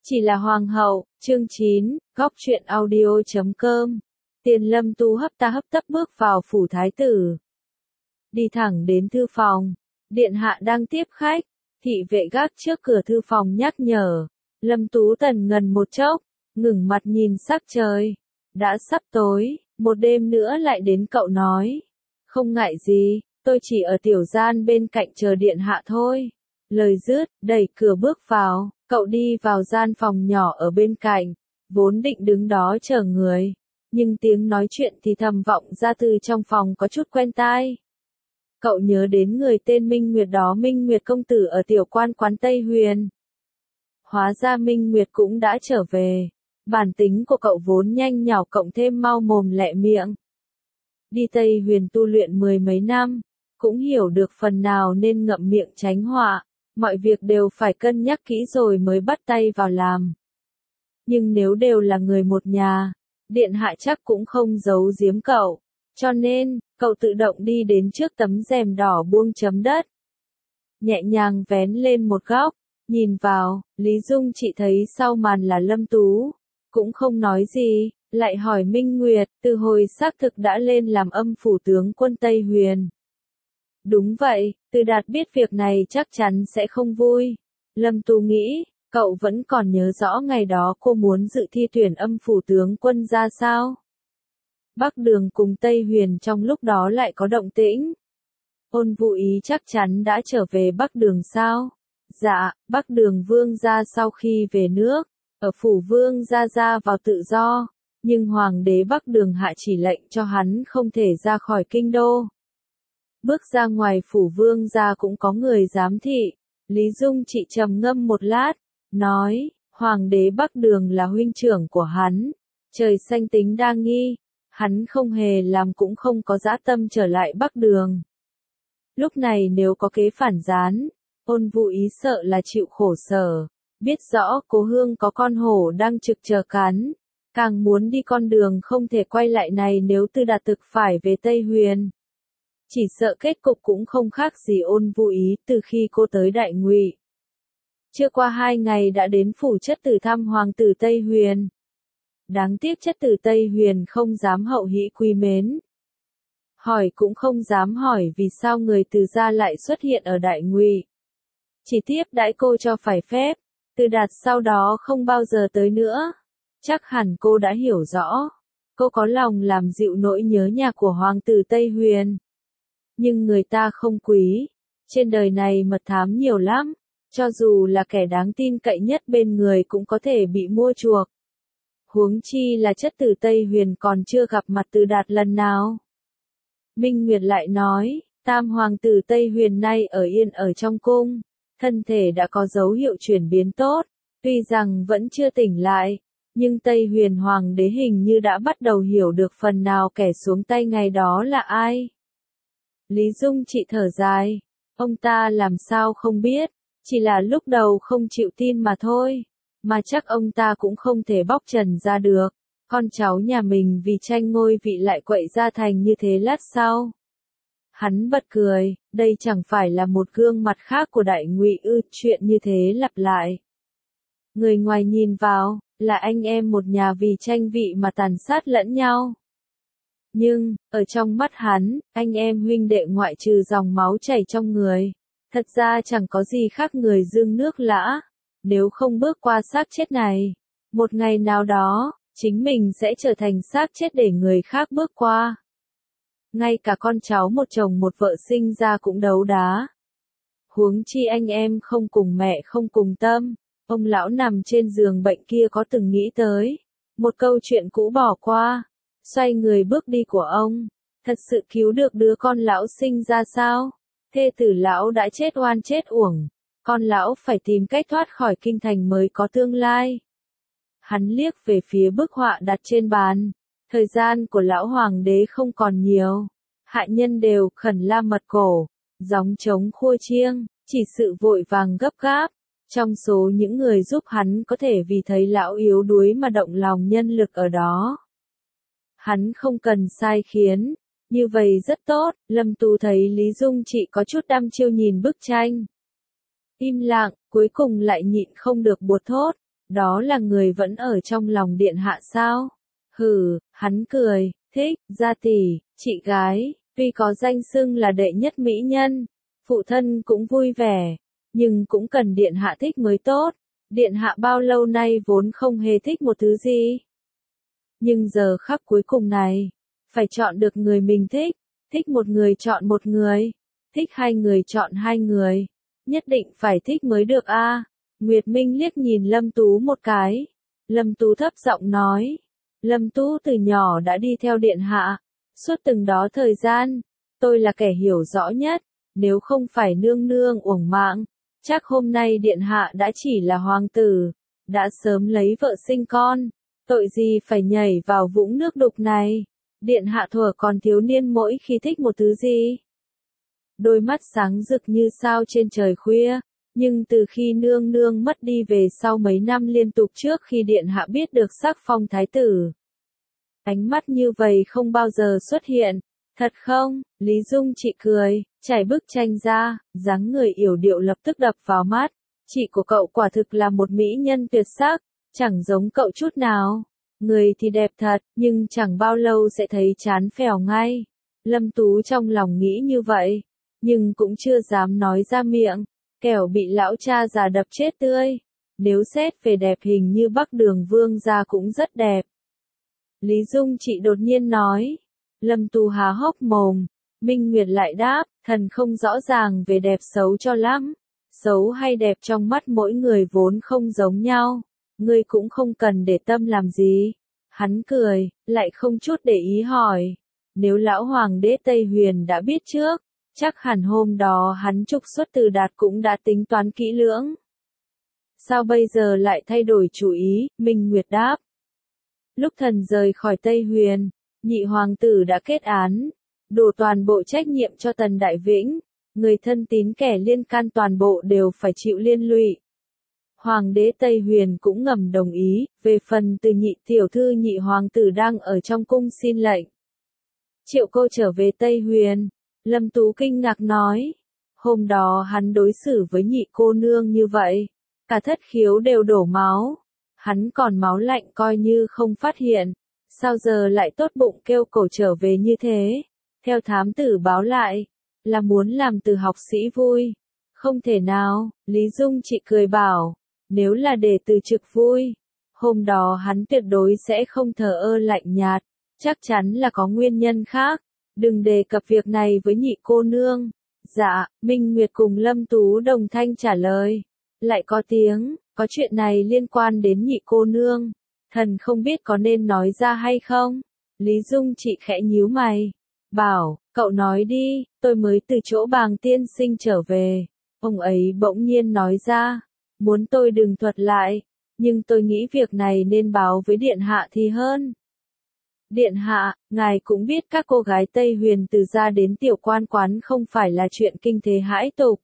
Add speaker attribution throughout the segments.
Speaker 1: Chỉ là hoàng hậu, chương 9, góc truyện audio.com. Tiền Lâm Tu hấp tấp bước vào phủ thái tử. Đi thẳng đến thư phòng. Điện hạ đang tiếp khách. Thị vệ gác trước cửa thư phòng nhắc nhở. Lâm Tú tần ngần một chốc, ngừng mặt nhìn sắc trời. Đã sắp tối, một đêm nữa lại đến cậu nói. Không ngại gì, tôi chỉ ở tiểu gian bên cạnh chờ điện hạ thôi. Lời dứt, đẩy cửa bước vào, cậu đi vào gian phòng nhỏ ở bên cạnh, vốn định đứng đó chờ người. Nhưng tiếng nói chuyện thì thầm vọng ra từ trong phòng có chút quen tai. Cậu nhớ đến người tên Minh Nguyệt đó, Minh Nguyệt công tử ở tiểu quan quán Tây Huyền. Hóa ra Minh Nguyệt cũng đã trở về. Bản tính của cậu vốn nhanh nhảu cộng thêm mau mồm lẹ miệng. Đi Tây Huyền tu luyện mười mấy năm, cũng hiểu được phần nào nên ngậm miệng tránh họa, mọi việc đều phải cân nhắc kỹ rồi mới bắt tay vào làm. Nhưng nếu đều là người một nhà, điện hạ chắc cũng không giấu giếm cậu, cho nên, cậu tự động đi đến trước tấm rèm đỏ buông chấm đất. Nhẹ nhàng vén lên một góc, nhìn vào, Lý Dung chị thấy sau màn là Lâm Tú, cũng không nói gì. Lại hỏi Minh Nguyệt, từ hồi xác thực đã lên làm âm phủ tướng quân Tây Huyền. Đúng vậy, Từ Đạt biết việc này chắc chắn sẽ không vui. Lâm Tú nghĩ, cậu vẫn còn nhớ rõ ngày đó cô muốn dự thi tuyển âm phủ tướng quân ra sao? Bắc Đường cùng Tây Huyền trong lúc đó lại có động tĩnh. Ôn Vũ Ý chắc chắn đã trở về Bắc Đường sao? Dạ, Bắc Đường vương gia sau khi về nước, ở phủ vương gia ra vào tự do. Nhưng Hoàng đế Bắc Đường hạ chỉ lệnh cho hắn không thể ra khỏi kinh đô. Bước ra ngoài phủ vương gia cũng có người giám thị. Lý Dung chị trầm ngâm một lát, nói, Hoàng đế Bắc Đường là huynh trưởng của hắn. Trời xanh tính đa nghi, hắn không hề làm cũng không có dã tâm trở lại Bắc Đường. Lúc này nếu có kế phản gián, Ôn Vũ Ý sợ là chịu khổ sở. Biết rõ Cố Hương có con hổ đang trực chờ cắn. Càng muốn đi con đường không thể quay lại này nếu Từ Đạt thực phải về Tây Huyền. Chỉ sợ kết cục cũng không khác gì Ôn Vũ Ý từ khi cô tới Đại Ngụy. Chưa qua 2 ngày đã đến phủ chất tử thăm hoàng tử Tây Huyền. Đáng tiếc chất tử Tây Huyền không dám hậu hĩ quý mến. Hỏi cũng không dám hỏi vì sao người Từ gia lại xuất hiện ở Đại Ngụy. Chỉ tiếp đãi cô cho phải phép, Từ Đạt sau đó không bao giờ tới nữa. Chắc hẳn cô đã hiểu rõ. Cô có lòng làm dịu nỗi nhớ nhà của hoàng tử Tây Huyền. Nhưng người ta không quý. Trên đời này mật thám nhiều lắm. Cho dù là kẻ đáng tin cậy nhất bên người cũng có thể bị mua chuộc. Huống chi là chất tử Tây Huyền còn chưa gặp mặt Từ Đạt lần nào. Minh Nguyệt lại nói, tam hoàng tử Tây Huyền nay ở yên ở trong cung. Thân thể đã có dấu hiệu chuyển biến tốt. Tuy rằng vẫn chưa tỉnh lại. Nhưng Tây Huyền Hoàng đế hình như đã bắt đầu hiểu được phần nào kẻ xuống tay ngày đó là ai. Lý Dung chị thở dài. Ông ta làm sao không biết. Chỉ là lúc đầu không chịu tin mà thôi. Mà chắc ông ta cũng không thể bóc trần ra được. Con cháu nhà mình vì tranh ngôi vị lại quậy ra thành như thế lát sau. Hắn bật cười. Đây chẳng phải là một gương mặt khác của Đại Ngụy ư? Chuyện như thế lặp lại. Người ngoài nhìn vào, là anh em một nhà vì tranh vị mà tàn sát lẫn nhau. Nhưng, ở trong mắt hắn, anh em huynh đệ ngoại trừ dòng máu chảy trong người, thật ra chẳng có gì khác người dương nước lã. Nếu không bước qua xác chết này, một ngày nào đó, chính mình sẽ trở thành xác chết để người khác bước qua. Ngay cả con cháu một chồng một vợ sinh ra cũng đấu đá. Huống chi anh em không cùng mẹ không cùng tâm. Ông lão nằm trên giường bệnh kia có từng nghĩ tới một câu chuyện cũ bỏ qua, xoay người bước đi của ông, thật sự cứu được đứa con lão sinh ra sao? Thê tử lão đã chết oan chết uổng, con lão phải tìm cách thoát khỏi kinh thành mới có tương lai. Hắn liếc về phía bức họa đặt trên bàn, thời gian của lão hoàng đế không còn nhiều, hạ nhân đều khẩn la mật cổ, gióng trống khua chiêng, chỉ sự vội vàng gấp gáp. Trong số những người giúp hắn có thể vì thấy lão yếu đuối mà động lòng nhân lực ở đó. Hắn không cần sai khiến, như vậy rất tốt. Lâm Tú thấy Lý Dung chị có chút đăm chiêu nhìn bức tranh. Im lặng, cuối cùng lại nhịn không được buột thốt. Đó là người vẫn ở trong lòng điện hạ sao? Hừ, hắn cười, thích, gia tỷ, chị gái, tuy có danh xưng là đệ nhất mỹ nhân, phụ thân cũng vui vẻ, nhưng cũng cần điện hạ thích mới tốt. Điện hạ bao lâu nay vốn không hề thích một thứ gì. Nhưng giờ khắc cuối cùng này, phải chọn được người mình thích một người chọn một người, thích hai người chọn hai người, nhất định phải thích mới được a. Nguyệt Minh liếc nhìn Lâm Tú một cái. Lâm Tú thấp giọng nói, Lâm Tú từ nhỏ đã đi theo điện hạ, suốt từng đó thời gian, tôi là kẻ hiểu rõ nhất, nếu không phải nương nương uổng mạng, chắc hôm nay điện hạ đã chỉ là hoàng tử, đã sớm lấy vợ sinh con, tội gì phải nhảy vào vũng nước đục này. Điện hạ thuở còn thiếu niên mỗi khi thích một thứ gì, đôi mắt sáng rực như sao trên trời khuya, nhưng từ khi nương nương mất đi về sau mấy năm liên tục trước khi điện hạ biết được sắc phong thái tử, ánh mắt như vậy không bao giờ xuất hiện. Thật không? Lý Dung chị cười, trải bức tranh ra, dáng người yểu điệu lập tức đập vào mắt. Chị của cậu quả thực là một mỹ nhân tuyệt sắc, chẳng giống cậu chút nào. Người thì đẹp thật, nhưng chẳng bao lâu sẽ thấy chán phèo ngay. Lâm Tú trong lòng nghĩ như vậy, nhưng cũng chưa dám nói ra miệng, kẻo bị lão cha già đập chết tươi. Nếu xét về đẹp hình như Bắc Đường Vương gia cũng rất đẹp. Lý Dung chị đột nhiên nói. Lâm Tú há hốc mồm, Minh Nguyệt lại đáp, thần không rõ ràng về đẹp xấu cho lắm. Xấu hay đẹp trong mắt mỗi người vốn không giống nhau, ngươi cũng không cần để tâm làm gì. Hắn cười, lại không chút để ý hỏi, nếu lão hoàng đế Tây Huyền đã biết trước, chắc hẳn hôm đó hắn trục xuất Từ Đạt cũng đã tính toán kỹ lưỡng. Sao bây giờ lại thay đổi chủ ý? Minh Nguyệt đáp. Lúc thần rời khỏi Tây Huyền, nhị hoàng tử đã kết án, đổ toàn bộ trách nhiệm cho Tần Đại Vĩnh, người thân tín kẻ liên can toàn bộ đều phải chịu liên lụy. Hoàng đế Tây Huyền cũng ngầm đồng ý, về phần từ nhị tiểu thư nhị hoàng tử đang ở trong cung xin lệnh. Triệu cô trở về Tây Huyền, Lâm Tú kinh ngạc nói, hôm đó hắn đối xử với nhị cô nương như vậy, cả thất khiếu đều đổ máu, hắn còn máu lạnh coi như không phát hiện. Sao giờ lại tốt bụng kêu cổ trở về như thế? Theo thám tử báo lại, là muốn làm Từ học sĩ vui. Không thể nào, Lý Dung chị cười bảo, nếu là để Từ trực vui, hôm đó hắn tuyệt đối sẽ không thờ ơ lạnh nhạt, chắc chắn là có nguyên nhân khác. Đừng đề cập việc này với nhị cô nương. Dạ, Minh Nguyệt cùng Lâm Tú đồng thanh trả lời. Lại có tiếng, có chuyện này liên quan đến nhị cô nương. Thần không biết có nên nói ra hay không? Lý Dung chị khẽ nhíu mày. Bảo, cậu nói đi, tôi mới từ chỗ Bàng tiên sinh trở về. Ông ấy bỗng nhiên nói ra, muốn tôi đừng thuật lại, nhưng tôi nghĩ việc này nên báo với điện hạ thì hơn. Điện hạ, ngài cũng biết các cô gái Tây Huyền từ gia đến tiểu quan quán không phải là chuyện kinh thế hãi tục.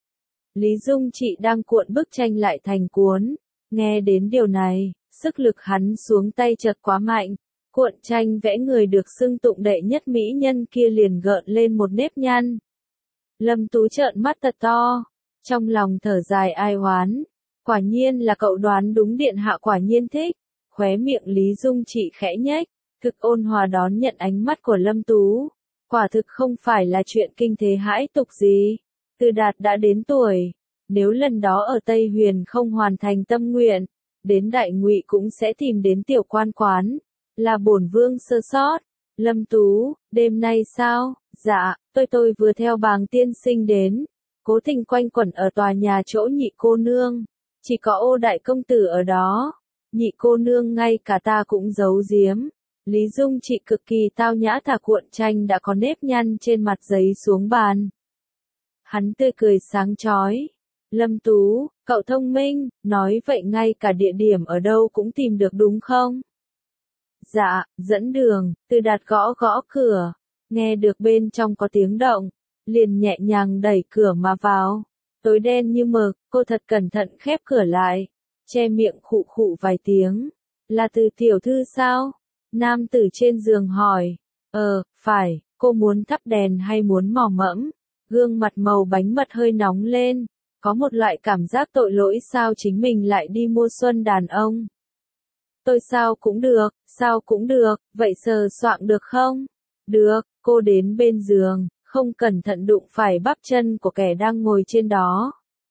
Speaker 1: Lý Dung chị đang cuộn bức tranh lại thành cuốn, nghe đến điều này, sức lực hắn xuống tay chợt quá mạnh, cuộn tranh vẽ người được xưng tụng đệ nhất mỹ nhân kia liền gợn lên một nếp nhăn. Lâm Tú trợn mắt thật to, trong lòng thở dài ai oán, quả nhiên là cậu đoán đúng, điện hạ quả nhiên thích. Khóe miệng Lý Dung chị khẽ nhếch, thực ôn hòa đón nhận ánh mắt của Lâm Tú, quả thực không phải là chuyện kinh thế hãi tục gì. Từ Đạt đã đến tuổi, nếu lần đó ở Tây Huyền không hoàn thành tâm nguyện, đến Đại Ngụy cũng sẽ tìm đến tiểu quan quán, là bổn vương sơ sót. Lâm Tú, đêm nay sao? Dạ, tôi vừa theo Bàng tiên sinh đến, cố tình quanh quẩn ở tòa nhà chỗ nhị cô nương, chỉ có Ô đại công tử ở đó, nhị cô nương ngay cả ta cũng giấu giếm. Lý Dung chị cực kỳ tao nhã thả cuộn tranh đã có nếp nhăn trên mặt giấy xuống bàn. Hắn tươi cười sáng chói. Lâm Tú, cậu thông minh, nói vậy ngay cả địa điểm ở đâu cũng tìm được đúng không? Dạ, dẫn đường. Từ Đạt gõ gõ cửa, nghe được bên trong có tiếng động, liền nhẹ nhàng đẩy cửa mà vào. Tối đen như mực, cô thật cẩn thận khép cửa lại, che miệng khụ khụ vài tiếng. Là Từ tiểu thư sao? Nam tử trên giường hỏi. Phải, cô muốn thắp đèn hay muốn mò mẫm? Gương mặt màu bánh mật hơi nóng lên. Có một loại cảm giác tội lỗi sao chính mình lại đi mua xuân đàn ông. Tôi sao cũng được, vậy sờ soạng được không? Được, cô đến bên giường, không cẩn thận đụng phải bắp chân của kẻ đang ngồi trên đó.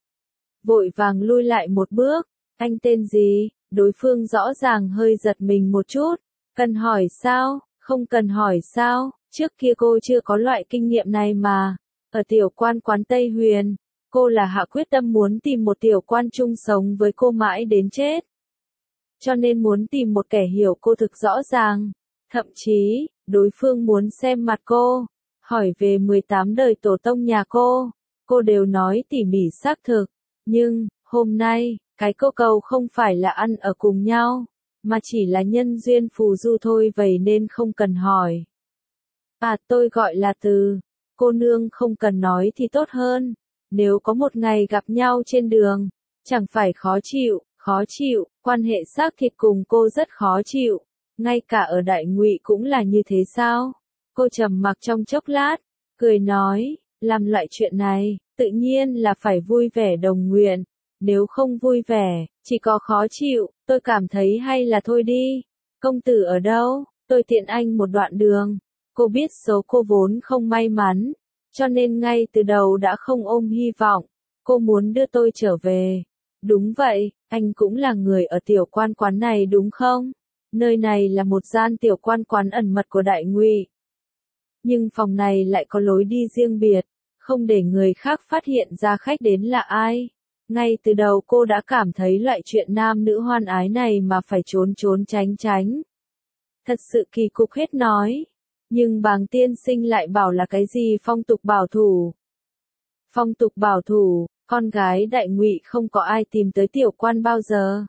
Speaker 1: Vội vàng lui lại một bước, anh tên gì? Đối phương rõ ràng hơi giật mình một chút. Cần hỏi sao? Không cần hỏi sao? Trước kia cô chưa có loại kinh nghiệm này mà. Ở tiểu quan quán Tây Huyền, cô là hạ quyết tâm muốn tìm một tiểu quan chung sống với cô mãi đến chết. Cho nên muốn tìm một kẻ hiểu cô thực rõ ràng. Thậm chí, đối phương muốn xem mặt cô, hỏi về 18 đời tổ tông nhà cô đều nói tỉ mỉ xác thực. Nhưng, hôm nay, cái cô cầu không phải là ăn ở cùng nhau, mà chỉ là nhân duyên phù du thôi, vậy nên không cần hỏi. À, tôi gọi là Từ. Cô nương không cần nói thì tốt hơn. Nếu có một ngày gặp nhau trên đường, chẳng phải khó chịu, quan hệ xác thịt cùng cô rất khó chịu. Ngay cả ở Đại Ngụy cũng là như thế sao? Cô trầm mặc trong chốc lát, cười nói, làm loại chuyện này, tự nhiên là phải vui vẻ đồng nguyện. Nếu không vui vẻ, chỉ có khó chịu, tôi cảm thấy hay là thôi đi. Công tử ở đâu? Tôi tiện anh một đoạn đường. Cô biết số cô vốn không may mắn, cho nên ngay từ đầu đã không ôm hy vọng. Cô muốn đưa tôi trở về. Đúng vậy, anh cũng là người ở tiểu quan quán này đúng không? Nơi này là một gian tiểu quan quán ẩn mật của Đại Ngụy. Nhưng phòng này lại có lối đi riêng biệt, không để người khác phát hiện ra khách đến là ai. Ngay từ đầu cô đã cảm thấy loại chuyện nam nữ hoan ái này mà phải trốn tránh. Thật sự kỳ cục hết nói. Nhưng Bàng tiên sinh lại bảo là cái gì phong tục bảo thủ. Phong tục bảo thủ, con gái Đại Ngụy không có ai tìm tới tiểu quan bao giờ.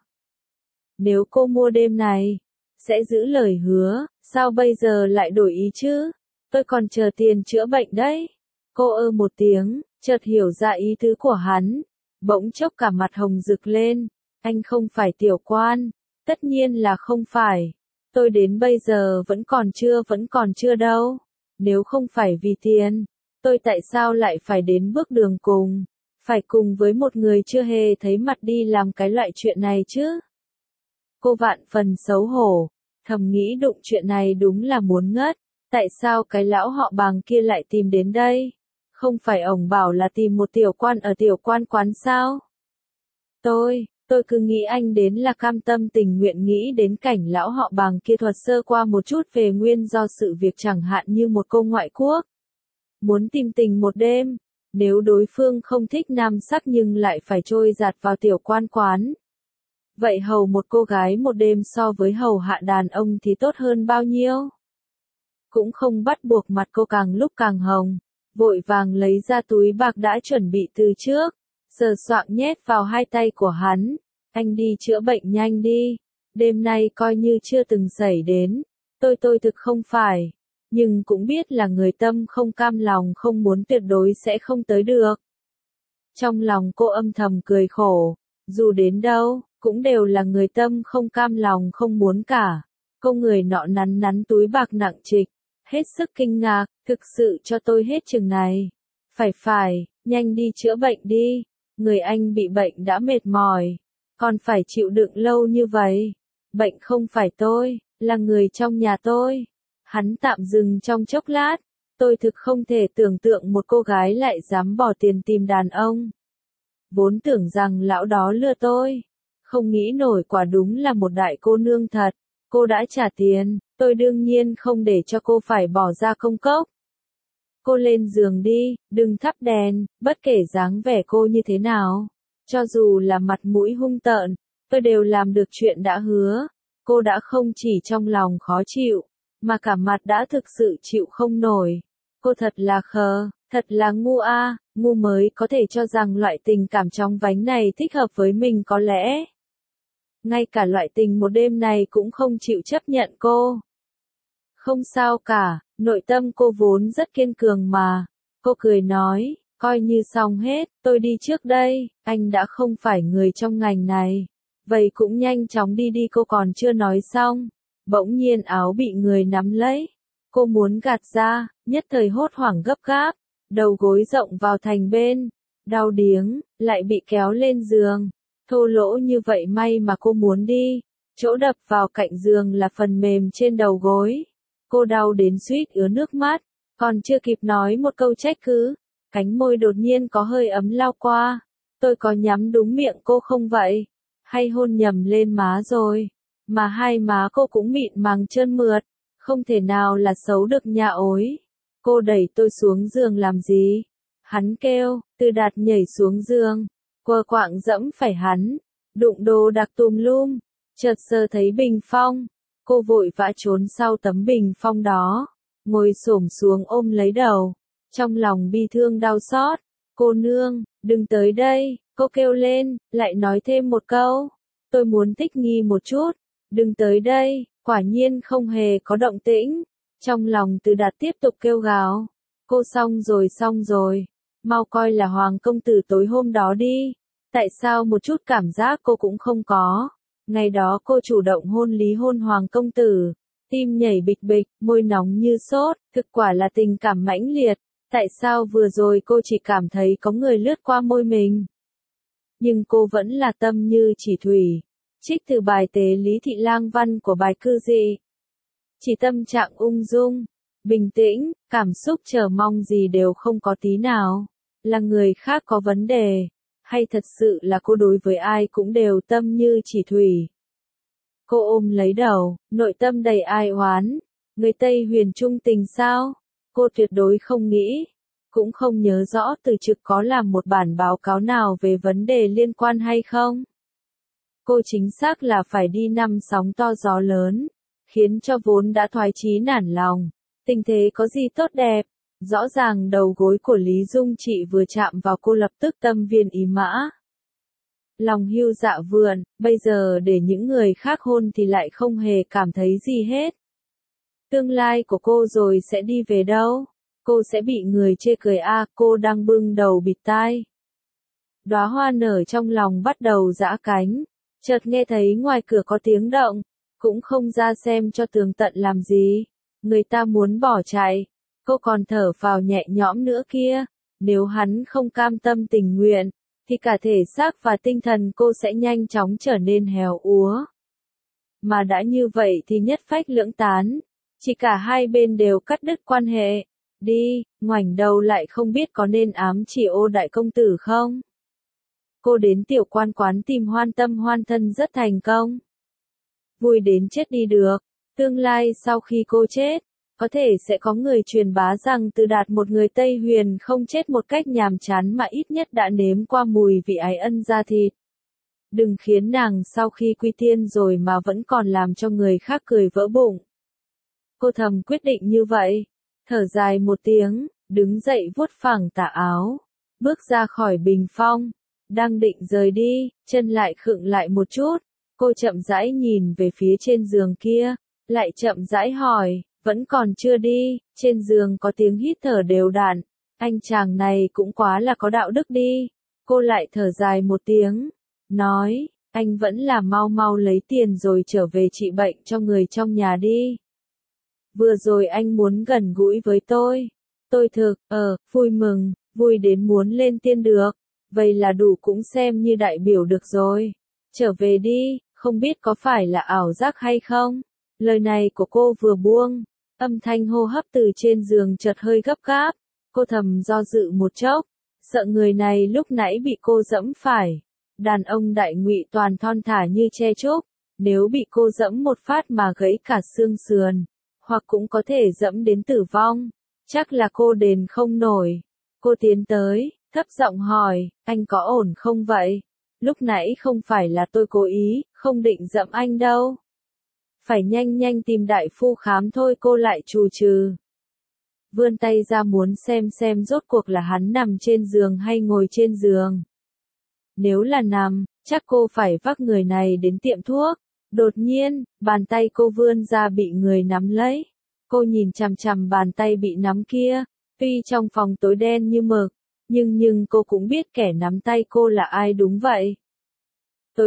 Speaker 1: Nếu cô mua đêm này, sẽ giữ lời hứa, sao bây giờ lại đổi ý chứ? Tôi còn chờ tiền chữa bệnh đấy. Cô một tiếng, chợt hiểu ra ý tứ của hắn. Bỗng chốc cả mặt hồng rực lên. Anh không phải tiểu quan. Tất nhiên là không phải. Tôi đến bây giờ vẫn còn chưa đâu. Nếu không phải vì tiền, tôi tại sao lại phải đến bước đường cùng? Phải cùng với một người chưa hề thấy mặt đi làm cái loại chuyện này chứ? Cô vạn phần xấu hổ, thầm nghĩ đụng chuyện này đúng là muốn ngất. Tại sao cái lão họ Bàng kia lại tìm đến đây? Không phải ổng bảo là tìm một tiểu quan ở tiểu quan quán sao? Tôi cứ nghĩ anh đến là cam tâm tình nguyện, nghĩ đến cảnh lão họ Bàng kia thuật sơ qua một chút về nguyên do sự việc, chẳng hạn như một cô ngoại quốc. Muốn tìm tình một đêm, nếu đối phương không thích nam sắc nhưng lại phải trôi dạt vào tiểu quan quán. Vậy hầu một cô gái một đêm so với hầu hạ đàn ông thì tốt hơn bao nhiêu? Cũng không bắt buộc, mặt cô càng lúc càng hồng, vội vàng lấy ra túi bạc đã chuẩn bị từ trước, sờ soạng nhét vào hai tay của hắn. Anh đi chữa bệnh nhanh đi, đêm nay coi như chưa từng xảy đến. Tôi thực không phải, nhưng cũng biết là người tâm không cam lòng không muốn tuyệt đối sẽ không tới được. Trong lòng cô âm thầm cười khổ, dù đến đâu, cũng đều là người tâm không cam lòng không muốn cả. Cô người nọ nắn túi bạc nặng trịch, hết sức kinh ngạc, thực sự cho tôi hết chừng này. Phải, nhanh đi chữa bệnh đi, người anh bị bệnh đã mệt mỏi, còn phải chịu đựng lâu như vậy. Bệnh không phải tôi, là người trong nhà tôi. Hắn tạm dừng trong chốc lát, tôi thực không thể tưởng tượng một cô gái lại dám bỏ tiền tìm đàn ông. Vốn tưởng rằng lão đó lừa tôi, không nghĩ nổi quả đúng là một đại cô nương thật. Cô đã trả tiền, tôi đương nhiên không để cho cô phải bỏ ra công cốc. Cô lên giường đi, đừng thắp đèn, bất kể dáng vẻ cô như thế nào. Cho dù là mặt mũi hung tợn, tôi đều làm được chuyện đã hứa. Cô đã không chỉ trong lòng khó chịu, mà cả mặt đã thực sự chịu không nổi. Cô thật là khờ, thật là ngu ngu mới có thể cho rằng loại tình cảm chóng vánh này thích hợp với mình, có lẽ. Ngay cả loại tình một đêm này cũng không chịu chấp nhận cô. Không sao cả, nội tâm cô vốn rất kiên cường mà. Cô cười nói, coi như xong hết, tôi đi trước đây, anh đã không phải người trong ngành này. Vậy cũng nhanh chóng đi đi, cô còn chưa nói xong. Bỗng nhiên áo bị người nắm lấy. Cô muốn gạt ra, nhất thời hốt hoảng gấp gáp, đầu gối rộng vào thành bên. Đau điếng, lại bị kéo lên giường. Thô lỗ như vậy may mà cô muốn đi. Chỗ đập vào cạnh giường là phần mềm trên đầu gối. Cô đau đến suýt ứa nước mắt. Còn chưa kịp nói một câu trách cứ, cánh môi đột nhiên có hơi ấm lao qua. Tôi có nhắm đúng miệng cô không vậy? Hay hôn nhầm lên má rồi? Mà hai má cô cũng mịn màng trơn mượt. Không thể nào là xấu được nha ối. Cô đẩy tôi xuống giường làm gì? Hắn kêu, Từ Đạt nhảy xuống giường. Quờ quạng dẫm phải hắn. Đụng đồ đặc tùm lum. Chợt sờ thấy bình phong. Cô vội vã trốn sau tấm bình phong đó. Ngồi xổm xuống ôm lấy đầu. Trong lòng bi thương đau xót. Cô nương, đừng tới đây. Cô kêu lên, lại nói thêm một câu. Tôi muốn thích nghi một chút. Đừng tới đây. Quả nhiên không hề có động tĩnh. Trong lòng Từ Đạt tiếp tục kêu gào. Cô xong rồi. Mau coi là Hoàng công tử tối hôm đó đi. Tại sao một chút cảm giác cô cũng không có? Ngày đó cô chủ động lý hôn Hoàng công tử. Tim nhảy bịch bịch, môi nóng như sốt, thực quả là tình cảm mãnh liệt. Tại sao vừa rồi cô chỉ cảm thấy có người lướt qua môi mình? Nhưng cô vẫn là tâm như chỉ thủy. Trích từ bài Tế Lý Thị Lang Văn của bài Cư Dị. Chỉ tâm trạng ung dung, bình tĩnh, cảm xúc chờ mong gì đều không có tí nào. Là người khác có vấn đề, hay thật sự là cô đối với ai cũng đều tâm như chỉ thủy. Cô ôm lấy đầu, nội tâm đầy ai oán. Người Tây Huyền trung tình sao? Cô tuyệt đối không nghĩ, cũng không nhớ rõ Từ Trực có làm một bản báo cáo nào về vấn đề liên quan hay không. Cô chính xác là phải đi năm sóng to gió lớn, khiến cho vốn đã thoái chí nản lòng. Tình thế có gì tốt đẹp? Rõ ràng đầu gối của Lý Dung Trị vừa chạm vào cô lập tức tâm viên ý mã. Lòng hưu dạ vườn, bây giờ để những người khác hôn thì lại không hề cảm thấy gì hết. Tương lai của cô rồi sẽ đi về đâu? Cô sẽ bị người chê cười cô đang bưng đầu bịt tai. Đóa hoa nở trong lòng bắt đầu giã cánh, chợt nghe thấy ngoài cửa có tiếng động, cũng không ra xem cho tường tận làm gì. Người ta muốn bỏ chạy, cô còn thở phào nhẹ nhõm nữa kia. Nếu hắn không cam tâm tình nguyện, thì cả thể xác và tinh thần cô sẽ nhanh chóng trở nên héo úa. Mà đã như vậy thì nhất phách lưỡng tán, chỉ cả hai bên đều cắt đứt quan hệ. Đi, ngoảnh đầu lại không biết có nên ám chỉ Ô đại công tử không? Cô đến tiểu quan quán tìm hoan tâm hoan thân rất thành công. Vui đến chết đi được. Tương lai sau khi cô chết, có thể sẽ có người truyền bá rằng Từ Đạt một người Tây Huyền không chết một cách nhàm chán mà ít nhất đã nếm qua mùi vị ái ân da thịt. Đừng khiến nàng sau khi quy tiên rồi mà vẫn còn làm cho người khác cười vỡ bụng. Cô thầm quyết định như vậy, thở dài một tiếng, đứng dậy vuốt phẳng tà áo, bước ra khỏi bình phong, đang định rời đi, chân lại khựng lại một chút. Cô chậm rãi nhìn về phía trên giường kia, lại chậm rãi hỏi, vẫn còn chưa đi? Trên giường có tiếng hít thở đều đặn. Anh chàng này cũng quá là có đạo đức đi. Cô lại thở dài một tiếng, nói, anh vẫn là mau mau lấy tiền rồi trở về trị bệnh cho người trong nhà đi. Vừa rồi anh muốn gần gũi với tôi. Tôi thực, vui mừng, vui đến muốn lên tiên được. Vậy là đủ cũng xem như đại biểu được rồi. Trở về đi, không biết có phải là ảo giác hay không? Lời này của cô vừa buông, âm thanh hô hấp từ trên giường chợt hơi gấp gáp. Cô thầm do dự một chốc, sợ người này lúc nãy bị cô dẫm phải. Đàn ông Đại Ngụy toàn thon thả như tre trúc, nếu bị cô dẫm một phát mà gãy cả xương sườn, hoặc cũng có thể dẫm đến tử vong. Chắc là cô đền không nổi. Cô tiến tới, thấp giọng hỏi, anh có ổn không vậy? Lúc nãy không phải là tôi cố ý, không định dẫm anh đâu. Phải nhanh nhanh tìm đại phu khám thôi. Cô lại trù trừ. Vươn tay ra muốn xem rốt cuộc là hắn nằm trên giường hay ngồi trên giường. Nếu là nằm, chắc cô phải vác người này đến tiệm thuốc. Đột nhiên, bàn tay cô vươn ra bị người nắm lấy. Cô nhìn chằm chằm bàn tay bị nắm kia, tuy trong phòng tối đen như mực, nhưng cô cũng biết kẻ nắm tay cô là ai đúng vậy. Tối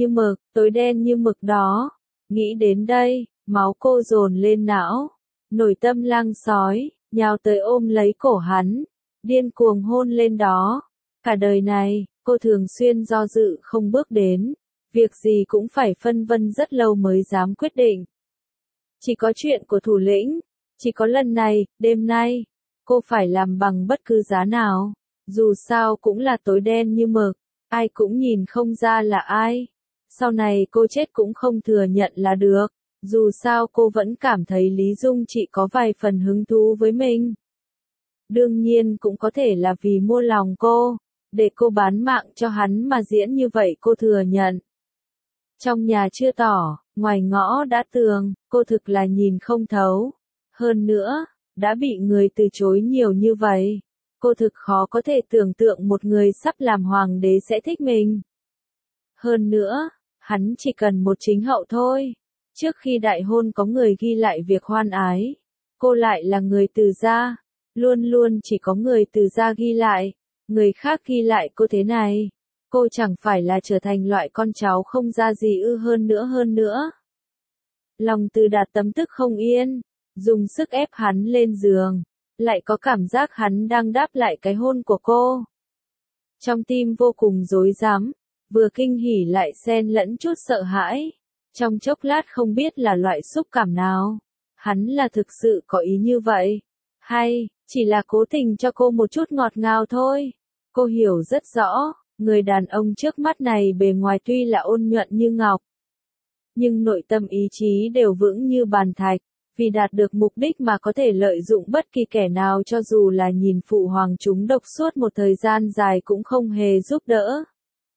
Speaker 1: đen như mực đó. Nghĩ đến đây, máu cô dồn lên não. Nổi tâm lang sói, nhào tới ôm lấy cổ hắn, điên cuồng hôn lên đó. Cả đời này, cô thường xuyên do dự không bước đến, việc gì cũng phải phân vân rất lâu mới dám quyết định. Chỉ có chuyện của thủ lĩnh, chỉ có lần này, đêm nay, cô phải làm bằng bất cứ giá nào, dù sao cũng là tối đen như mực, ai cũng nhìn không ra là ai. Sau này cô chết cũng không thừa nhận là được, dù sao cô vẫn cảm thấy Lý Dung chỉ có vài phần hứng thú với mình. Đương nhiên cũng có thể là vì mua lòng cô, để cô bán mạng cho hắn mà diễn như vậy cô thừa nhận. Trong nhà chưa tỏ, ngoài ngõ đã tường, cô thực là nhìn không thấu. Hơn nữa, đã bị người từ chối nhiều như vậy, cô thực khó có thể tưởng tượng một người sắp làm hoàng đế sẽ thích mình. Hơn nữa, hắn chỉ cần một chính hậu thôi. Trước khi đại hôn có người ghi lại việc hoan ái, cô lại là người từ gia, luôn luôn chỉ có người từ gia ghi lại, người khác ghi lại cô thế này. Cô chẳng phải là trở thành loại con cháu không ra gì ư hơn nữa. Lòng Từ Đạt tấm tức không yên, dùng sức ép hắn lên giường, lại có cảm giác hắn đang đáp lại cái hôn của cô. Trong tim vô cùng rối rắm, vừa kinh hỉ lại xen lẫn chút sợ hãi. Trong chốc lát không biết là loại xúc cảm nào. Hắn là thực sự có ý như vậy, hay chỉ là cố tình cho cô một chút ngọt ngào thôi. Cô hiểu rất rõ, người đàn ông trước mắt này bề ngoài tuy là ôn nhuận như ngọc, nhưng nội tâm ý chí đều vững như bàn thạch, vì đạt được mục đích mà có thể lợi dụng bất kỳ kẻ nào cho dù là nhìn phụ hoàng chúng độc suốt một thời gian dài cũng không hề giúp đỡ.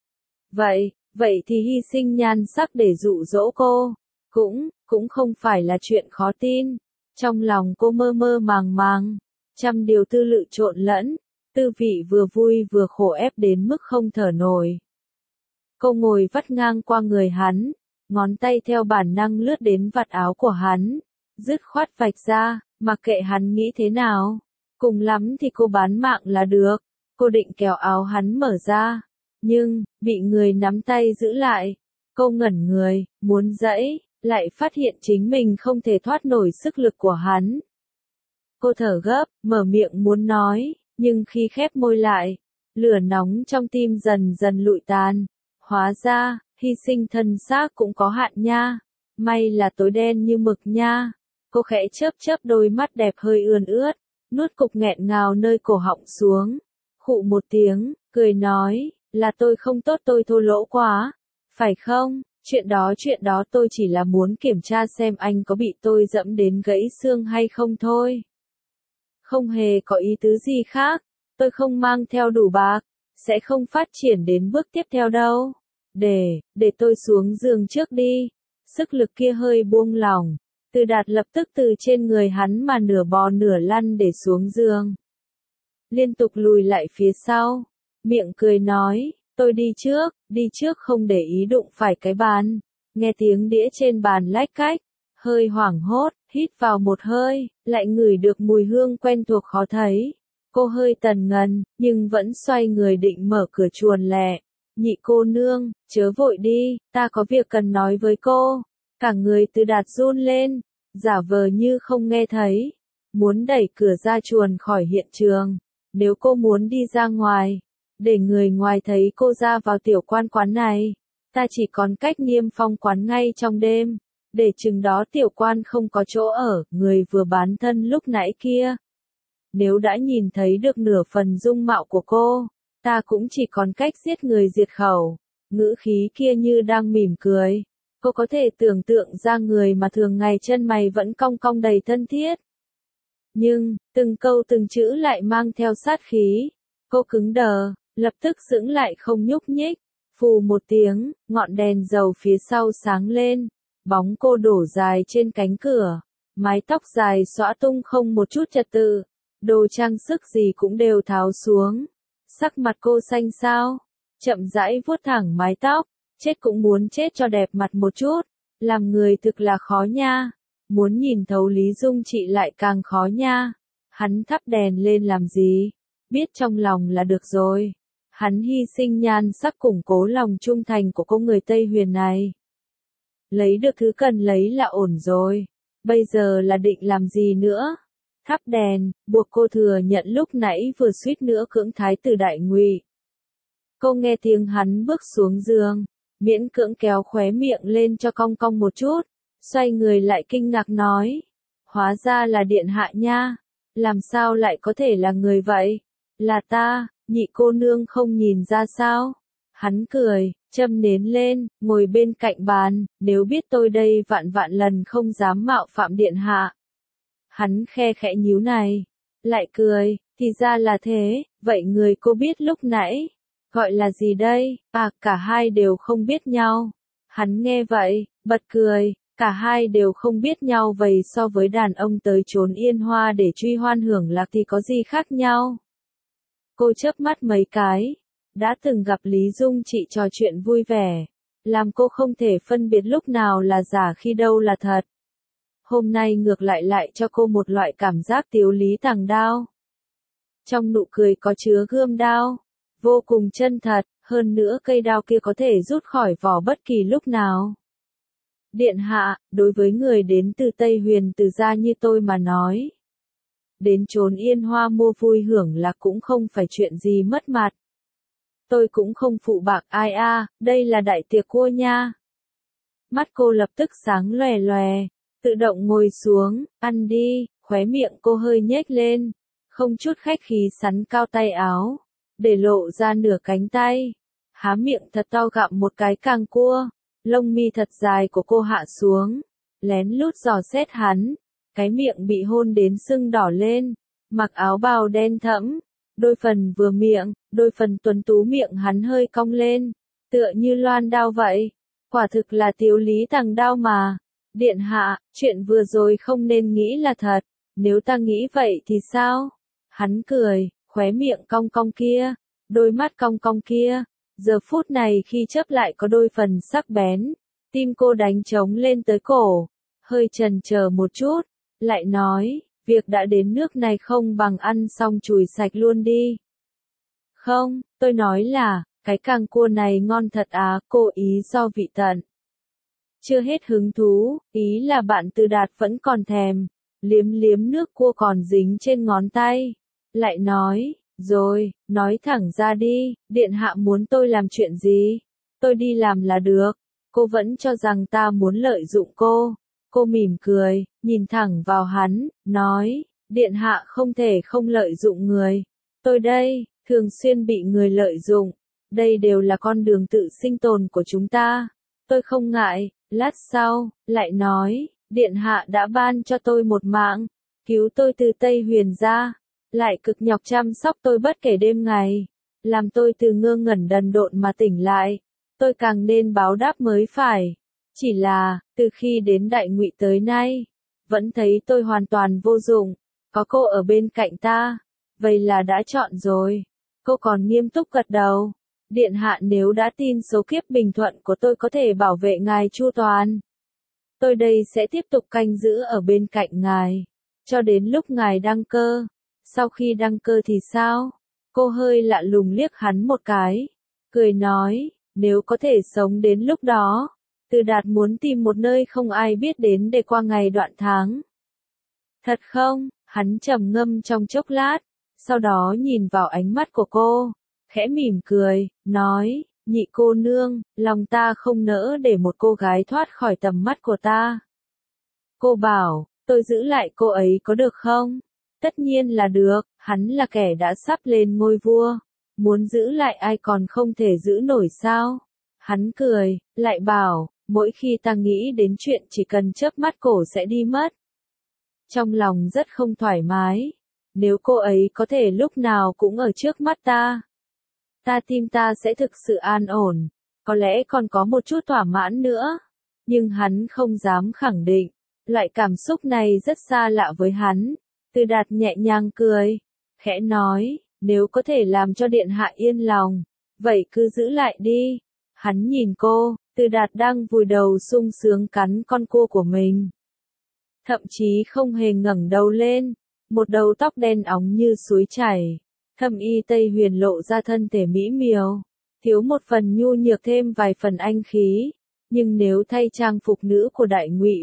Speaker 1: Vậy thì hy sinh nhan sắc để dụ dỗ cô, cũng không phải là chuyện khó tin. Trong lòng cô mơ mơ màng màng, trăm điều tư lự trộn lẫn, tư vị vừa vui vừa khổ ép đến mức không thở nổi. Cô ngồi vắt ngang qua người hắn, ngón tay theo bản năng lướt đến vạt áo của hắn, dứt khoát vạch ra, mặc kệ hắn nghĩ thế nào. Cùng lắm thì cô bán mạng là được. Cô định kéo áo hắn mở ra, nhưng, bị người nắm tay giữ lại. Cô ngẩn người, muốn giãy, lại phát hiện chính mình không thể thoát nổi sức lực của hắn. Cô thở gấp, mở miệng muốn nói, nhưng khi khép môi lại, lửa nóng trong tim dần dần lụi tàn. Hóa ra, hy sinh thân xác cũng có hạn nha. May là tối đen như mực nha. Cô khẽ chớp chớp đôi mắt đẹp hơi ươn ướt, nuốt cục nghẹn ngào nơi cổ họng xuống. Khụ một tiếng, cười nói, là tôi không tốt, tôi thô lỗ quá, phải không? Chuyện đó tôi chỉ là muốn kiểm tra xem anh có bị tôi dẫm đến gãy xương hay không thôi. Không hề có ý tứ gì khác, tôi không mang theo đủ bạc, sẽ không phát triển đến bước tiếp theo đâu. Để tôi xuống giường trước đi. Sức lực kia hơi buông lỏng, Từ Đạt lập tức từ trên người hắn mà nửa bò nửa lăn để xuống giường. Liên tục lùi lại phía sau, miệng cười nói, tôi đi trước không để ý đụng phải cái bàn. Nghe tiếng đĩa trên bàn lách cách, hơi hoảng hốt, hít vào một hơi, lại ngửi được mùi hương quen thuộc khó thấy. Cô hơi tần ngần, nhưng vẫn xoay người định mở cửa chuồn lẹ. Nhị cô nương, chớ vội đi, ta có việc cần nói với cô. Cả người Từ Đạt run lên, giả vờ như không nghe thấy, muốn đẩy cửa ra chuồn khỏi hiện trường. Nếu cô muốn đi ra ngoài, để người ngoài thấy cô ra vào tiểu quán này, ta chỉ còn cách niêm phong quán ngay trong đêm, để chừng đó tiểu quan không có chỗ ở, người vừa bán thân lúc nãy kia. Nếu đã nhìn thấy được nửa phần dung mạo của cô, ta cũng chỉ còn cách giết người diệt khẩu. Ngữ khí kia như đang mỉm cười. Cô có thể tưởng tượng ra người mà thường ngày chân mày vẫn cong cong đầy thân thiết. Nhưng, từng câu từng chữ lại mang theo sát khí. Cô cứng đờ, lập tức sững lại không nhúc nhích. Phù một tiếng, ngọn đèn dầu phía sau sáng lên. Bóng cô đổ dài trên cánh cửa. Mái tóc dài xõa tung không một chút trật tự. Đồ trang sức gì cũng đều tháo xuống. Sắc mặt cô xanh xao, chậm rãi vuốt thẳng mái tóc, chết cũng muốn chết cho đẹp mặt một chút, làm người thực là khó nha, muốn nhìn thấu Lý Dung chị lại càng khó nha. Hắn thắp đèn lên làm gì, biết trong lòng là được rồi. Hắn hy sinh nhan sắc củng cố lòng trung thành của cô người Tây Huyền này. Lấy được thứ cần lấy là ổn rồi, bây giờ là định làm gì nữa? Thắp đèn, buộc cô thừa nhận lúc nãy vừa suýt nữa cưỡng thái tử đại ngụy. Cô nghe tiếng hắn bước xuống giường, miễn cưỡng kéo khóe miệng lên cho cong cong một chút, xoay người lại kinh ngạc nói. Hóa ra là điện hạ nha, làm sao lại có thể là người vậy? Là ta, nhị cô nương không nhìn ra sao? Hắn cười, châm nến lên, ngồi bên cạnh bàn, nếu biết tôi đây vạn vạn lần không dám mạo phạm điện hạ. Hắn khe khẽ nhíu này, lại cười, thì ra là thế, vậy người cô biết lúc nãy, gọi là gì đây? À, cả hai đều không biết nhau. Hắn nghe vậy, bật cười, cả hai đều không biết nhau vậy so với đàn ông tới chốn yên hoa để truy hoan hưởng lạc thì có gì khác nhau. Cô chớp mắt mấy cái, đã từng gặp Lý Dung chị trò chuyện vui vẻ, làm cô không thể phân biệt lúc nào là giả khi đâu là thật. Hôm nay ngược lại cho cô một loại cảm giác tiếu lý tàng đao. Trong nụ cười có chứa gươm đao, vô cùng chân thật, hơn nữa cây đao kia có thể rút khỏi vỏ bất kỳ lúc nào. Điện hạ, đối với người đến từ Tây Huyền từ gia như tôi mà nói, đến chốn yên hoa mua vui hưởng lạc cũng không phải chuyện gì mất mặt. Tôi cũng không phụ bạc ai đây là đại tiệc cua nha. Mắt cô lập tức sáng lòe lòe, tự động ngồi xuống, ăn đi, khóe miệng cô hơi nhếch lên, không chút khách khí sắn cao tay áo, để lộ ra nửa cánh tay, há miệng thật to gặm một cái càng cua, lông mi thật dài của cô hạ xuống, lén lút dò xét hắn, cái miệng bị hôn đến sưng đỏ lên, mặc áo bào đen thẫm, đôi phần vừa miệng, đôi phần tuấn tú miệng hắn hơi cong lên, tựa như loan đao vậy, quả thực là tiếu lý tàng đao mà. Điện hạ, chuyện vừa rồi không nên nghĩ là thật, nếu ta nghĩ vậy thì sao? Hắn cười, khóe miệng cong cong kia, đôi mắt cong cong kia, giờ phút này khi chớp lại có đôi phần sắc bén, tim cô đánh trống lên tới cổ, hơi chần chờ một chút, lại nói, việc đã đến nước này không bằng ăn xong chùi sạch luôn đi. Không, tôi nói là, cái càng cua này ngon thật cô ý do vị tận. Chưa hết hứng thú, ý là bạn Từ Đạt vẫn còn thèm, liếm liếm nước cua còn dính trên ngón tay. Lại nói, rồi, nói thẳng ra đi, điện hạ muốn tôi làm chuyện gì? Tôi đi làm là được. Cô vẫn cho rằng ta muốn lợi dụng cô. Cô mỉm cười, nhìn thẳng vào hắn, nói, điện hạ không thể không lợi dụng người. Tôi đây, thường xuyên bị người lợi dụng. Đây đều là con đường tự sinh tồn của chúng ta. Tôi không ngại. Lát sau, lại nói, điện hạ đã ban cho tôi một mạng, cứu tôi từ Tây Huyền ra, lại cực nhọc chăm sóc tôi bất kể đêm ngày, làm tôi từ ngơ ngẩn đần độn mà tỉnh lại, tôi càng nên báo đáp mới phải. Chỉ là, từ khi đến Đại Ngụy tới nay, vẫn thấy tôi hoàn toàn vô dụng, có cô ở bên cạnh ta, vậy là đã chọn rồi. Cô còn nghiêm túc gật đầu. Điện hạ nếu đã tin số kiếp bình thuận của tôi có thể bảo vệ ngài chu toàn, tôi đây sẽ tiếp tục canh giữ ở bên cạnh ngài, cho đến lúc ngài đăng cơ. Sau khi đăng cơ thì sao? Cô hơi lạ lùng liếc hắn một cái, cười nói, nếu có thể sống đến lúc đó, Từ Đạt muốn tìm một nơi không ai biết đến để qua ngày đoạn tháng. Thật không? Hắn trầm ngâm trong chốc lát, sau đó nhìn vào ánh mắt của cô, khẽ mỉm cười, nói, nhị cô nương, lòng ta không nỡ để một cô gái thoát khỏi tầm mắt của ta. Cô bảo, tôi giữ lại cô ấy có được không? Tất nhiên là được, hắn là kẻ đã sắp lên ngôi vua, muốn giữ lại ai còn không thể giữ nổi sao? Hắn cười, lại bảo, mỗi khi ta nghĩ đến chuyện chỉ cần chớp mắt cổ sẽ đi mất. Trong lòng rất không thoải mái, nếu cô ấy có thể lúc nào cũng ở trước mắt ta, tim ta sẽ thực sự an ổn, có lẽ còn có một chút thỏa mãn nữa. Nhưng hắn không dám khẳng định, loại cảm xúc này rất xa lạ với hắn. Từ Đạt nhẹ nhàng cười, khẽ nói, nếu có thể làm cho điện hạ yên lòng, vậy cứ giữ lại đi. Hắn nhìn cô, Từ Đạt đang vùi đầu sung sướng cắn con cua của mình. Thậm chí không hề ngẩng đầu lên, một đầu tóc đen óng như suối chảy. Thâm y Tây Huyền lộ ra thân thể mỹ miều, thiếu một phần nhu nhược thêm vài phần anh khí, nhưng nếu thay trang phục nữ của Đại Ngụy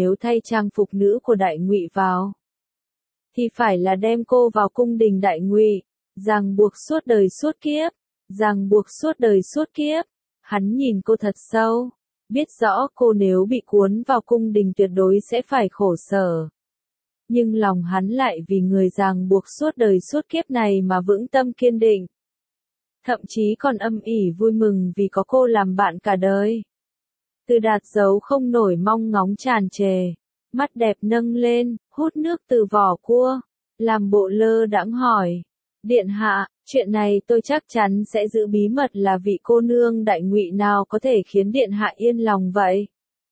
Speaker 1: vào, thì phải là đem cô vào cung đình Đại Ngụy, ràng buộc suốt đời suốt kiếp. ràng buộc suốt đời suốt kiếp. Hắn nhìn cô thật sâu, biết rõ cô nếu bị cuốn vào cung đình tuyệt đối sẽ phải khổ sở. Nhưng lòng hắn lại vì người ràng buộc suốt đời suốt kiếp này mà vững tâm kiên định. Thậm chí còn âm ỉ vui mừng vì có cô làm bạn cả đời. Từ Đạt giấu không nổi mong ngóng tràn trề, mắt đẹp nâng lên, hút nước từ vỏ cua, làm bộ lơ đãng hỏi. Điện hạ, chuyện này tôi chắc chắn sẽ giữ bí mật, là vị cô nương Đại Ngụy nào có thể khiến điện hạ yên lòng vậy?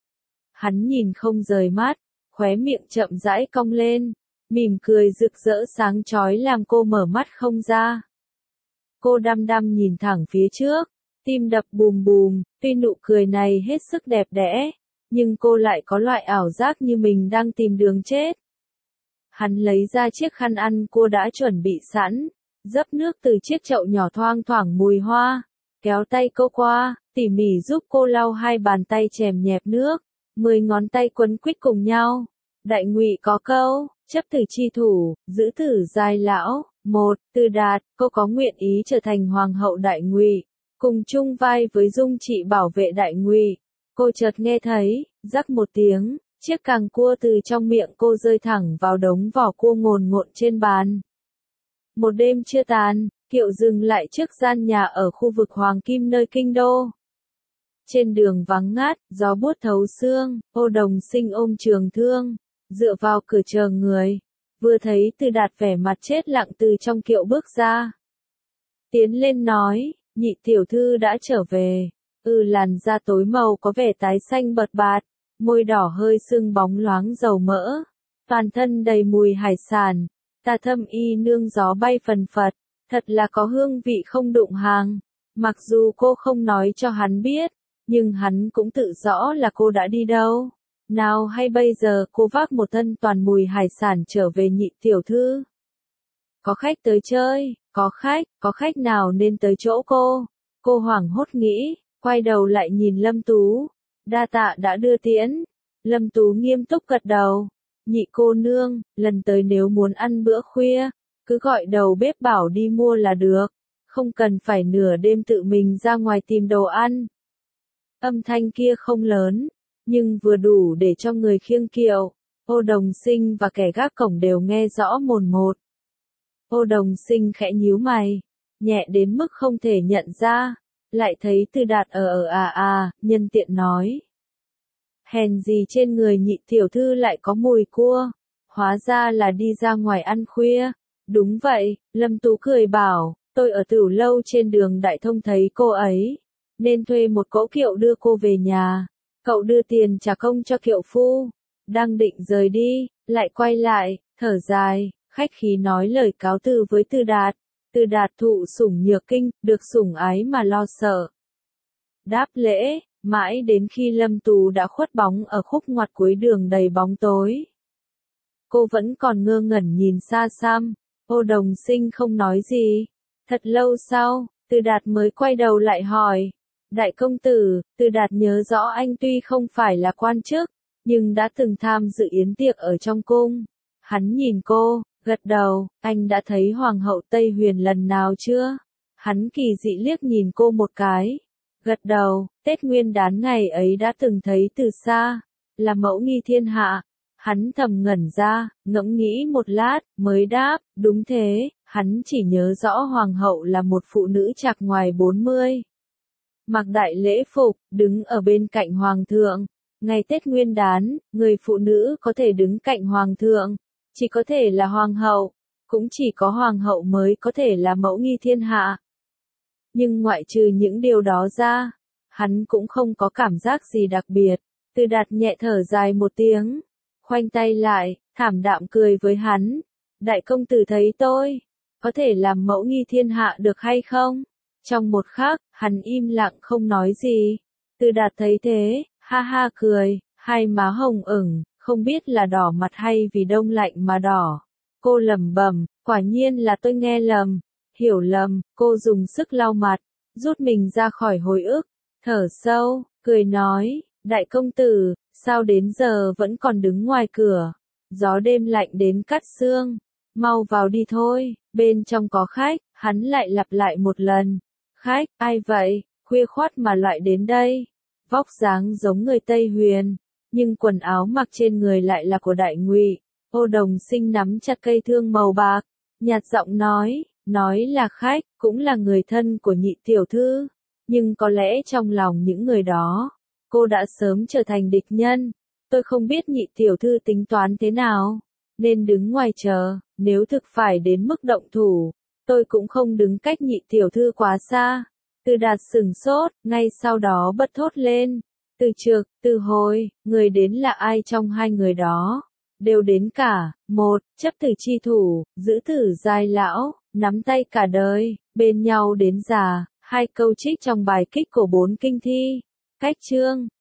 Speaker 1: Hắn nhìn không rời mắt, khóe miệng chậm rãi cong lên, mỉm cười rực rỡ sáng chói làm cô mở mắt không ra. Cô đăm đăm nhìn thẳng phía trước, tim đập bùm bùm, tuy nụ cười này hết sức đẹp đẽ, nhưng cô lại có loại ảo giác như mình đang tìm đường chết. Hắn lấy ra chiếc khăn ăn cô đã chuẩn bị sẵn, dấp nước từ chiếc chậu nhỏ thoang thoảng mùi hoa, kéo tay cô qua, tỉ mỉ giúp cô lau hai bàn tay chèm nhẹp nước, 10 ngón tay quấn quýt cùng nhau. Đại Ngụy có câu, chấp tử chi thủ, giữ tử giai lão. Một, Từ Đạt, cô có nguyện ý trở thành hoàng hậu Đại Ngụy, cùng chung vai với Dung Trị bảo vệ Đại Ngụy. Cô chợt nghe thấy, rắc một tiếng, chiếc càng cua từ trong miệng cô rơi thẳng vào đống vỏ cua ngồn ngộn trên bàn. Một đêm chưa tàn, kiệu dừng lại trước gian nhà ở khu vực Hoàng Kim nơi kinh đô. Trên đường vắng ngát, gió buốt thấu xương, Ô Đồng Sinh ôm trường thương, dựa vào cửa chờ người. Vừa thấy Từ Đạt vẻ mặt chết lặng từ trong kiệu bước ra. Tiến lên nói, nhị tiểu thư đã trở về. Làn da tối màu có vẻ tái xanh bợt bạt, môi đỏ hơi sưng bóng loáng dầu mỡ, toàn thân đầy mùi hải sản, tà thâm y nương gió bay phần phật, thật là có hương vị không đụng hàng. Mặc dù cô không nói cho hắn biết, nhưng hắn cũng tự rõ là cô đã đi đâu. Nào hay bây giờ cô vác một thân toàn mùi hải sản trở về nhị tiểu thư. Có khách tới chơi, có khách nào nên tới chỗ cô. Cô hoảng hốt nghĩ, quay đầu lại nhìn Lâm Tú. Đa tạ đã đưa tiễn. Lâm Tú nghiêm túc gật đầu. Nhị cô nương, lần tới nếu muốn ăn bữa khuya, cứ gọi đầu bếp bảo đi mua là được. Không cần phải nửa đêm tự mình ra ngoài tìm đồ ăn. Âm thanh kia không lớn, nhưng vừa đủ để cho người khiêng kiệu. Ô Đồng Sinh và kẻ gác cổng đều nghe rõ mồn một. Ô Đồng Sinh khẽ nhíu mày, nhẹ đến mức không thể nhận ra, lại thấy Từ Đạt nhân tiện nói. Hèn gì trên người nhị tiểu thư lại có mùi cua, hóa ra là đi ra ngoài ăn khuya. Đúng vậy, Lâm Tú cười bảo, tôi ở Tửu Lâu trên đường Đại Thông thấy cô ấy, nên thuê một cỗ kiệu đưa cô về nhà. Cậu đưa tiền trả công cho kiệu phu, đang định rời đi, lại quay lại, thở dài, khách khí nói lời cáo từ với Từ Đạt. Từ Đạt thụ sủng nhược kinh, được sủng ái mà lo sợ. Đáp lễ, mãi đến khi Lâm Tú đã khuất bóng ở khúc ngoặt cuối đường đầy bóng tối. Cô vẫn còn ngơ ngẩn nhìn xa xăm, Ô Đồng Sinh không nói gì. Thật lâu sau, Từ Đạt mới quay đầu lại hỏi. Đại công tử, Từ Đạt nhớ rõ anh tuy không phải là quan chức, nhưng đã từng tham dự yến tiệc ở trong cung. Hắn nhìn cô, gật đầu, anh đã thấy Hoàng hậu Tây Huyền lần nào chưa? Hắn kỳ dị liếc nhìn cô một cái. Gật đầu, Tết Nguyên Đán ngày ấy đã từng thấy từ xa, là mẫu nghi thiên hạ. Hắn thầm ngẩn ra, ngẫm nghĩ một lát, mới đáp, đúng thế, hắn chỉ nhớ rõ Hoàng hậu là một phụ nữ chạc ngoài 40. Mặc đại lễ phục, đứng ở bên cạnh Hoàng thượng. Ngày Tết Nguyên Đán, người phụ nữ có thể đứng cạnh Hoàng thượng, chỉ có thể là Hoàng hậu, cũng chỉ có Hoàng hậu mới có thể là mẫu nghi thiên hạ. Nhưng ngoại trừ những điều đó ra, hắn cũng không có cảm giác gì đặc biệt. Từ Đạt nhẹ thở dài một tiếng, khoanh tay lại, thảm đạm cười với hắn. Đại công tử thấy tôi, có thể làm mẫu nghi thiên hạ được hay không? Trong một khắc, hắn im lặng không nói gì. Từ Đạt thấy thế, ha ha cười, hai má hồng ửng, không biết là đỏ mặt hay vì đông lạnh mà đỏ. Cô lẩm bẩm, quả nhiên là tôi nghe lầm, hiểu lầm. Cô dùng sức lau mặt, rút mình ra khỏi hồi ức, thở sâu, cười nói, đại công tử, sao đến giờ vẫn còn đứng ngoài cửa? Gió đêm lạnh đến cắt xương, mau vào đi thôi, bên trong có khách. Hắn lại lặp lại một lần. khách, ai vậy, khuya khoắt mà lại đến đây. Vóc dáng giống người Tây Huyền, nhưng quần áo mặc trên người lại là của Đại Ngụy. Ô Đồng Sinh nắm chặt cây thương màu bạc, nhạt giọng nói là khách, cũng là người thân của Nhị tiểu thư, nhưng có lẽ trong lòng những người đó, cô đã sớm trở thành địch nhân. Tôi không biết Nhị tiểu thư tính toán thế nào, nên đứng ngoài chờ, nếu thực phải đến mức động thủ, tôi cũng không đứng cách Nhị tiểu thư quá xa. Từ Đạt sửng sốt, ngay sau đó bật thốt lên. Từ Trực, Từ Hồi, người đến là ai trong hai người đó? Đều đến cả, một, chấp tử chi thủ, giữ tử giai lão, nắm tay cả đời, bên nhau đến già, hai câu trích trong bài kích của 4 kinh thi. Cách chương